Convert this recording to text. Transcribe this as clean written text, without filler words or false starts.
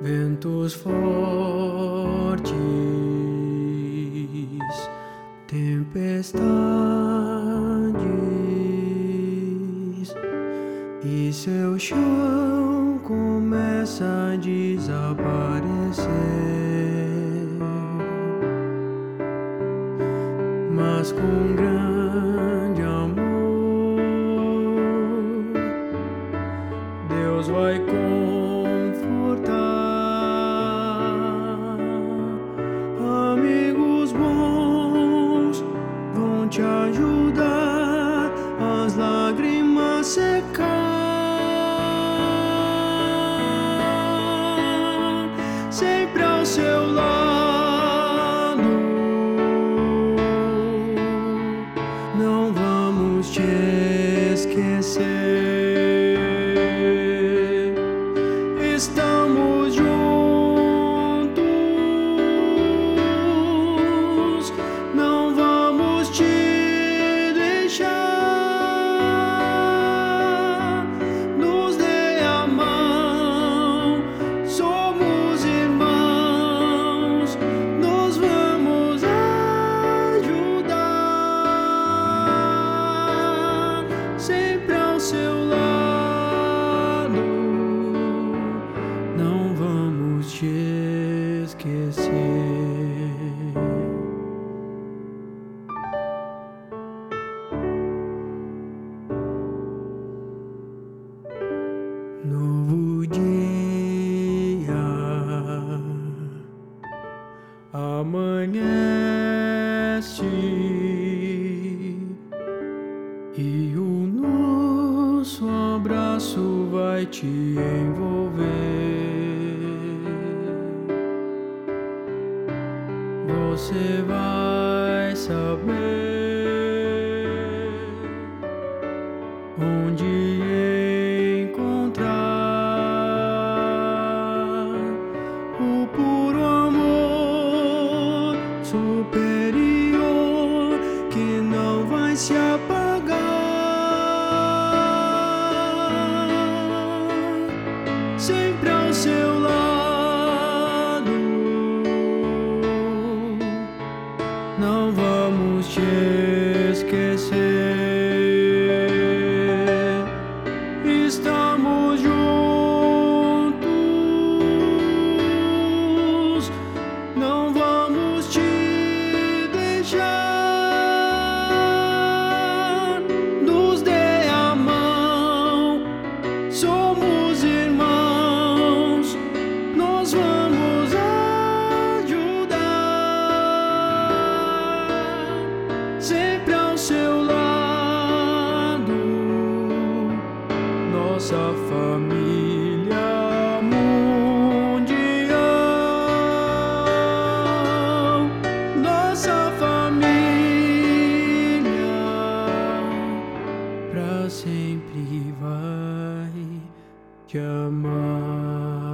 ventos fortes, tempestades, e seu chão começa a desaparecer. Mas com grande amor, Deus vai confortar. Amigos bons vão te ajudar as lágrimas secar. Sempre ao seu lado, não vamos te esquecer. Estamos juntos, não vamos te deixar. Nos dê a mão, somos irmãos, nós vamos ajudar. Sempre ao seu lado, não vamos te esquecer. Novo dia amanhece e o nosso abraço vai te envolver. Você vai saber onde encontrar o puro amor superior que não vai se apagar. Sempre ao seu lado, não vamos te esquecer. Estamos juntos, não vamos te deixar. Nos dê a mão, somos irmãos, nós vamos ajudar. Sempre ao seu lado, nossa família mundial, nossa família pra sempre vai te amar.